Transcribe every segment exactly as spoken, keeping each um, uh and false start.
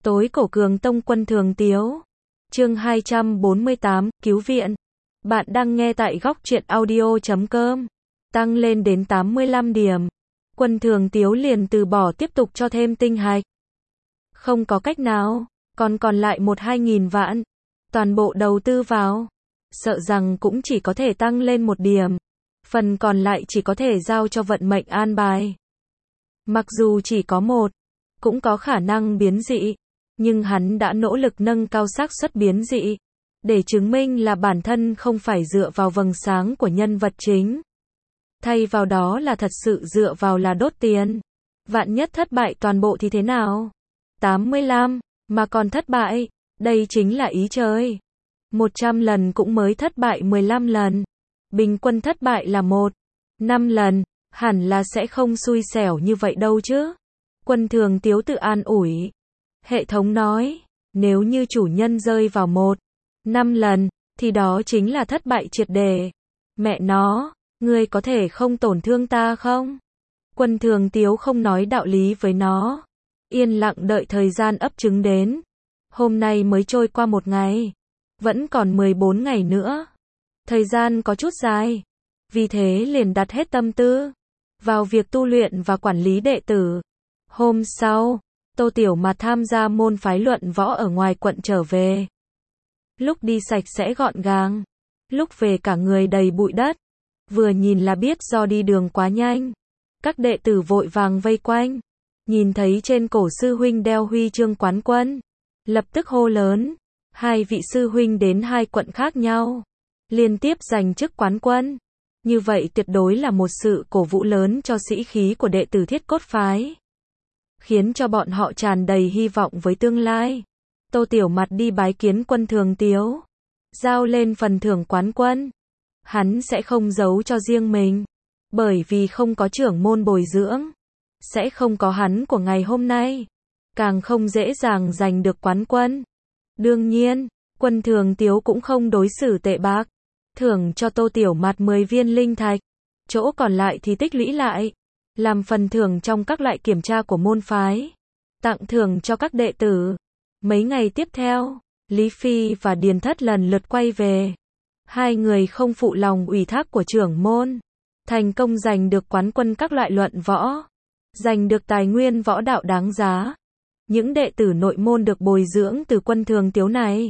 Tối cổ Cường Tông Quân Thường Tiếu. Chương hai trăm bốn mươi tám, Cứu viện. Bạn đang nghe tại góc truyện audio chấm com. Tăng lên đến tám mươi lăm điểm. Quân Thường Tiếu liền từ bỏ tiếp tục cho thêm tinh hạch. Không có cách nào, còn còn lại một hai nghìn vạn. Toàn bộ đầu tư vào. Sợ rằng cũng chỉ có thể tăng lên một điểm. Phần còn lại chỉ có thể giao cho vận mệnh an bài. Mặc dù chỉ có một, cũng có khả năng biến dị. Nhưng hắn đã nỗ lực nâng cao xác suất biến dị, để chứng minh là bản thân không phải dựa vào vầng sáng của nhân vật chính. Thay vào đó là thật sự dựa vào là đốt tiền. Vạn nhất thất bại toàn bộ thì thế nào? tám mươi lăm, mà còn thất bại, đây chính là ý trời. một trăm lần cũng mới thất bại mười lăm lần. Bình quân thất bại là một, năm lần, hẳn là sẽ không xui xẻo như vậy đâu chứ. Quân Thường Tiếu tự an ủi. Hệ thống nói, nếu như chủ nhân rơi vào một, năm lần, thì đó chính là thất bại triệt để. Mẹ nó, ngươi có thể không tổn thương ta không? Quân Thường Tiếu không nói đạo lý với nó. Yên lặng đợi thời gian ấp trứng đến. Hôm nay mới trôi qua một ngày. Vẫn còn mười bốn ngày nữa. Thời gian có chút dài. Vì thế liền đặt hết tâm tư vào việc tu luyện và quản lý đệ tử. Hôm sau, Tô Tiểu Mạt tham gia môn phái luận võ ở ngoài quận trở về. Lúc đi sạch sẽ gọn gàng, lúc về cả người đầy bụi đất. Vừa nhìn là biết do đi đường quá nhanh. Các đệ tử vội vàng vây quanh. Nhìn thấy trên cổ sư huynh đeo huy chương quán quân, lập tức hô lớn. Hai vị sư huynh đến hai quận khác nhau, liên tiếp giành chức quán quân. Như vậy tuyệt đối là một sự cổ vũ lớn cho sĩ khí của đệ tử Thiết Cốt phái, khiến cho bọn họ tràn đầy hy vọng với tương lai. Tô Tiểu Mạt đi bái kiến Quân Thường Tiếu, giao lên phần thưởng quán quân. Hắn sẽ không giấu cho riêng mình, bởi vì không có trưởng môn bồi dưỡng, sẽ không có hắn của ngày hôm nay, càng không dễ dàng giành được quán quân. Đương nhiên, Quân Thường Tiếu cũng không đối xử tệ bạc, thưởng cho Tô Tiểu Mạt mười viên linh thạch, chỗ còn lại thì tích lũy lại, làm phần thưởng trong các loại kiểm tra của môn phái, tặng thưởng cho các đệ tử. Mấy ngày tiếp theo, Lý Phi và Điền Thất lần lượt quay về. Hai người không phụ lòng ủy thác của trưởng môn, thành công giành được quán quân các loại luận võ, giành được tài nguyên võ đạo đáng giá. Những đệ tử nội môn được bồi dưỡng từ Quân Thường Tiếu này,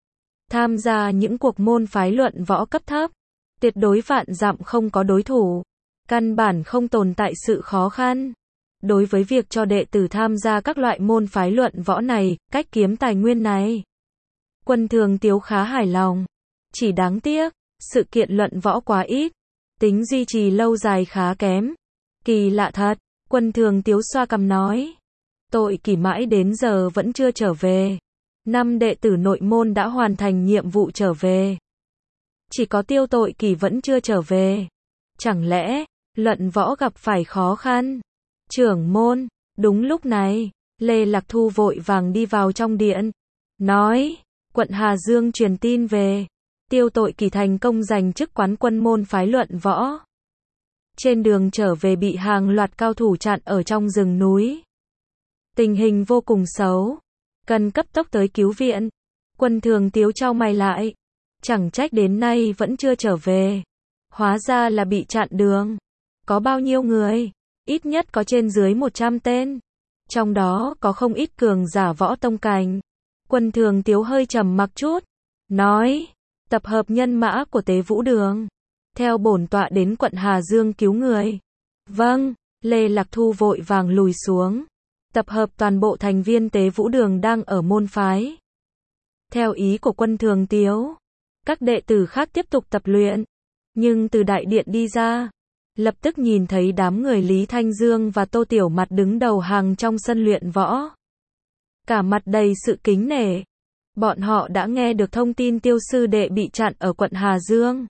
tham gia những cuộc môn phái luận võ cấp thấp, tuyệt đối vạn dặm không có đối thủ, căn bản không tồn tại sự khó khăn. Đối với việc cho đệ tử tham gia các loại môn phái luận võ này, cách kiếm tài nguyên này, Quân Thường Tiếu khá hài lòng. Chỉ đáng tiếc, sự kiện luận võ quá ít, tính duy trì lâu dài khá kém. Kỳ lạ thật, Quân Thường Tiếu xoa cằm nói. Tội Kỷ mãi đến giờ vẫn chưa trở về. Năm đệ tử nội môn đã hoàn thành nhiệm vụ trở về. Chỉ có Tiêu Tội Kỷ vẫn chưa trở về. Chẳng lẽ, luận võ gặp phải khó khăn? Trưởng môn, đúng lúc này, Lê Lạc Thu vội vàng đi vào trong điện. Nói, quận Hà Dương truyền tin về. Tiêu Tội Kỷ thành công giành chức quán quân môn phái luận võ. Trên đường trở về bị hàng loạt cao thủ chặn ở trong rừng núi. Tình hình vô cùng xấu, cần cấp tốc tới cứu viện. Quân Thường Tiếu chau mày lại. Chẳng trách đến nay vẫn chưa trở về. Hóa ra là bị chặn đường. Có bao nhiêu người? Ít nhất có trên dưới một trăm tên. Trong đó có không ít cường giả võ tông cảnh. Quân Thường Tiếu hơi trầm mặc chút. Nói, tập hợp nhân mã của Tế Vũ Đường. Theo bổn tọa đến quận Hà Dương cứu người. Vâng, Lê Lạc Thu vội vàng lùi xuống. Tập hợp toàn bộ thành viên Tế Vũ Đường đang ở môn phái. Theo ý của Quân Thường Tiếu, các đệ tử khác tiếp tục tập luyện. Nhưng từ đại điện đi ra, lập tức nhìn thấy đám người Lý Thanh Dương và Tô Tiểu Mạt đứng đầu hàng trong sân luyện võ. Cả mặt đầy sự kính nể. Bọn họ đã nghe được thông tin Tiêu sư đệ bị chặn ở quận Hà Dương.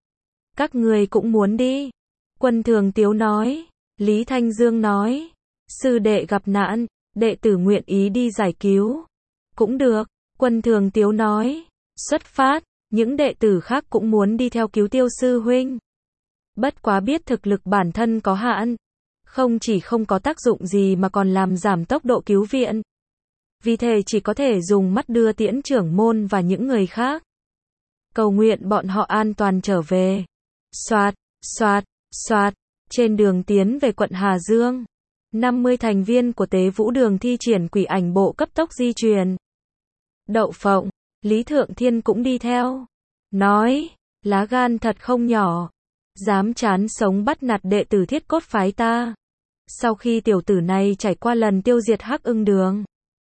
Các người cũng muốn đi? Quân Thường Tiếu nói. Lý Thanh Dương nói. Sư đệ gặp nạn, đệ tử nguyện ý đi giải cứu. Cũng được, Quân Thường Tiếu nói. Xuất phát, những đệ tử khác cũng muốn đi theo cứu Tiêu sư huynh. Bất quá biết thực lực bản thân có hạn, không chỉ không có tác dụng gì mà còn làm giảm tốc độ cứu viện. vì thế chỉ có thể dùng mắt đưa tiễn trưởng môn và những người khác. Cầu nguyện bọn họ an toàn trở về. Soạt, soạt, soạt, trên đường tiến về quận Hà Dương, năm mươi thành viên của Tế Vũ Đường thi triển quỷ ảnh bộ cấp tốc di chuyển. Đậu Phộng, Lý Thượng Thiên cũng đi theo. Nói, lá gan thật không nhỏ. Dám chán sống bắt nạt đệ tử Thiết Cốt phái ta. Sau khi tiểu tử này trải qua lần tiêu diệt Hắc Ưng Đường,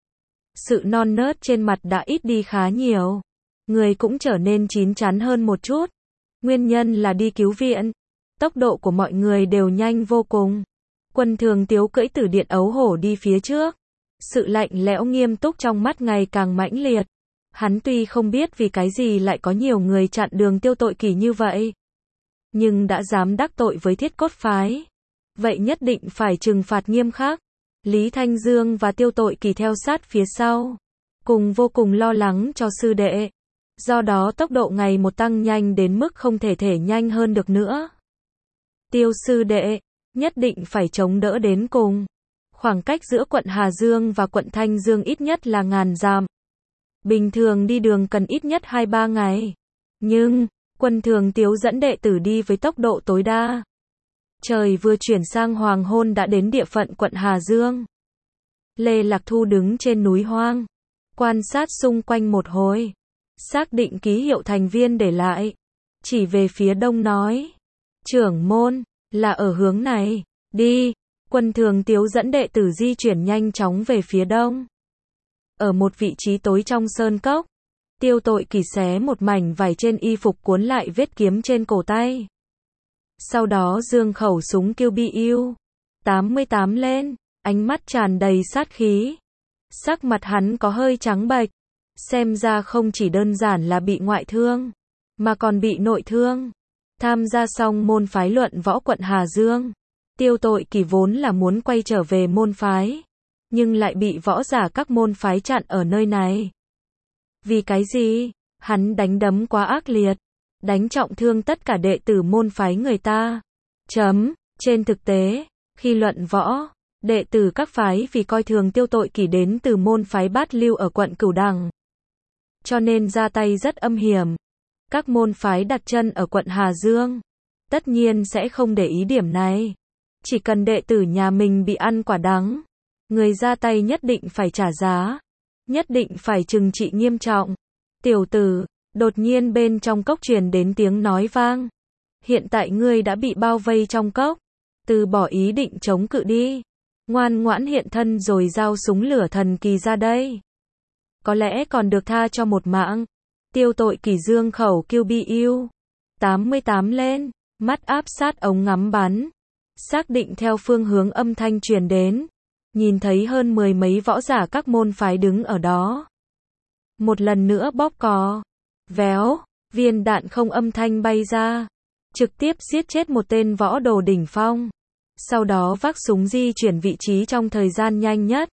sự non nớt trên mặt đã ít đi khá nhiều. Người cũng trở nên chín chắn hơn một chút. Nguyên nhân là đi cứu viện. Tốc độ của mọi người đều nhanh vô cùng. Quân Thường Tiếu cưỡi Tử Điện Ấu Hổ đi phía trước. Sự lạnh lẽo nghiêm túc trong mắt ngày càng mãnh liệt. Hắn tuy không biết vì cái gì lại có nhiều người chặn đường Tiêu Tội Kỳ như vậy, nhưng đã dám đắc tội với Thiết Cốt phái, vậy nhất định phải trừng phạt nghiêm khắc. Lý Thanh Dương và Tiêu Tội Kỳ theo sát phía sau, cùng vô cùng lo lắng cho sư đệ. Do đó tốc độ ngày một tăng nhanh đến mức không thể thể nhanh hơn được nữa. Tiêu sư đệ, nhất định phải chống đỡ đến cùng. Khoảng cách giữa quận Hà Dương và quận Thanh Dương ít nhất là ngàn dặm. Bình thường đi đường cần ít nhất hai ba ngày. Nhưng, Quân Thường Tiếu dẫn đệ tử đi với tốc độ tối đa. Trời vừa chuyển sang hoàng hôn đã đến địa phận quận Hà Dương. Lê Lạc Thu đứng trên núi hoang, quan sát xung quanh một hồi, xác định ký hiệu thành viên để lại, chỉ về phía đông nói: trưởng môn, là ở hướng này, đi. Quân Thường Tiếu dẫn đệ tử di chuyển nhanh chóng về phía đông. Ở một vị trí tối trong sơn cốc, Tiêu Tội Kỳ xé một mảnh vải trên y phục cuốn lại vết kiếm trên cổ tay. Sau đó giương khẩu súng Kill Bill tám mươi tám lên, ánh mắt tràn đầy sát khí. Sắc mặt hắn có hơi trắng bệch, xem ra không chỉ đơn giản là bị ngoại thương, mà còn bị nội thương. Tham gia xong môn phái luận võ quận Hà Dương, Tiêu Tội Kỳ vốn là muốn quay trở về môn phái, nhưng lại bị võ giả các môn phái chặn ở nơi này. Vì cái gì? Hắn đánh đấm quá ác liệt, đánh trọng thương tất cả đệ tử môn phái người ta. Chấm, trên thực tế, khi luận võ, đệ tử các phái vì coi thường Tiêu Tội Kỳ đến từ môn phái Bát Lưu ở quận Cửu Đằng, cho nên ra tay rất âm hiểm. Các môn phái đặt chân ở quận Hà Dương, tất nhiên sẽ không để ý điểm này. Chỉ cần đệ tử nhà mình bị ăn quả đắng, người ra tay nhất định phải trả giá, nhất định phải trừng trị nghiêm trọng. Tiểu tử, đột nhiên bên trong cốc truyền đến tiếng nói vang. Hiện tại ngươi đã bị bao vây trong cốc, từ bỏ ý định chống cự đi. Ngoan ngoãn hiện thân rồi giao súng lửa thần kỳ ra đây. Có lẽ còn được tha cho một mạng. Tiêu Tội Kỳ dương khẩu Kill Bill tám mươi tám lên, mắt áp sát ống ngắm bắn, xác định theo phương hướng âm thanh truyền đến, nhìn thấy hơn mười mấy võ giả các môn phái đứng ở đó. Một lần nữa bóp cò, véo, viên đạn không âm thanh bay ra, trực tiếp giết chết một tên võ đồ đỉnh phong. Sau đó vác súng di chuyển vị trí trong thời gian nhanh nhất.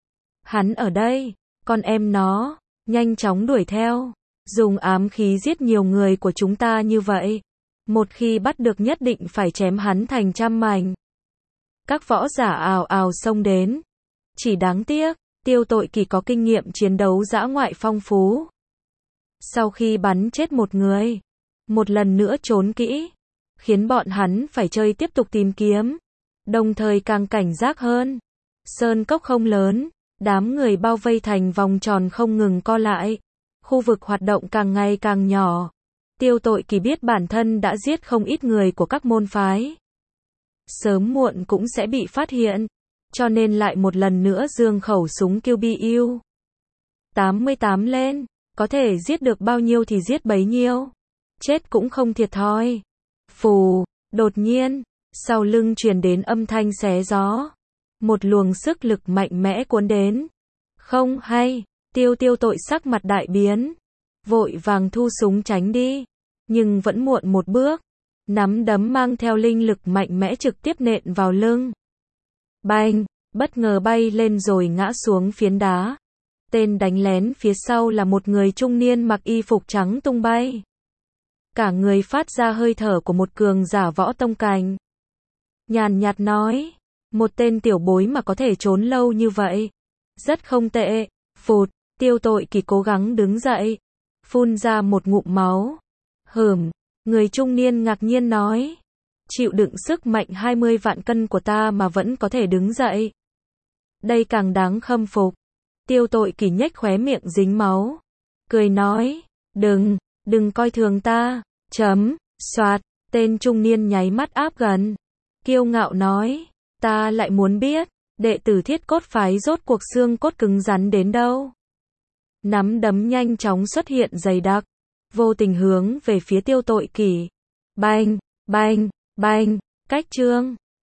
Hắn ở đây, con em nó, nhanh chóng đuổi theo, dùng ám khí giết nhiều người của chúng ta như vậy. Một khi bắt được nhất định phải chém hắn thành trăm mảnh. Các võ giả ào ào xông đến. Chỉ đáng tiếc, Tiêu Tội Kỳ có kinh nghiệm chiến đấu dã ngoại phong phú. Sau khi bắn chết một người, một lần nữa trốn kỹ, khiến bọn hắn phải chơi tiếp tục tìm kiếm, đồng thời càng cảnh giác hơn. Sơn cốc không lớn, đám người bao vây thành vòng tròn không ngừng co lại, khu vực hoạt động càng ngày càng nhỏ. Tiêu Tội Kỳ biết bản thân đã giết không ít người của các môn phái, sớm muộn cũng sẽ bị phát hiện, cho nên lại một lần nữa giương khẩu súng Kill Bill tám mươi tám lên, có thể giết được bao nhiêu thì giết bấy nhiêu, chết cũng không thiệt thòi. Phù, đột nhiên, sau lưng truyền đến âm thanh xé gió, một luồng sức lực mạnh mẽ cuốn đến. Không hay, Tiêu Tiêu Tội sắc mặt đại biến, vội vàng thu súng tránh đi, nhưng vẫn muộn một bước, nắm đấm mang theo linh lực mạnh mẽ trực tiếp nện vào lưng. Bành, bất ngờ bay lên rồi ngã xuống phiến đá. Tên đánh lén phía sau là một người trung niên mặc y phục trắng tung bay, cả người phát ra hơi thở của một cường giả võ tông cảnh. Nhàn nhạt nói, một tên tiểu bối mà có thể trốn lâu như vậy, rất không tệ. Phụt, Tiêu Tội Kỳ cố gắng đứng dậy, phun ra một ngụm máu. Hửm, người trung niên ngạc nhiên nói. Chịu đựng sức mạnh hai mươi vạn cân của ta mà vẫn có thể đứng dậy. Đây càng đáng khâm phục. Tiêu Tội Kỳ nhếch khóe miệng dính máu. Cười nói, đừng, đừng coi thường ta. Chấm, soạt, tên trung niên nháy mắt áp gần. Kiêu ngạo nói, ta lại muốn biết, đệ tử Thiết Cốt phái rốt cuộc xương cốt cứng rắn đến đâu. Nắm đấm nhanh chóng xuất hiện dày đặc, vô tình hướng về phía Tiêu Tội Kỳ. Bang, bang, bang, cách chương.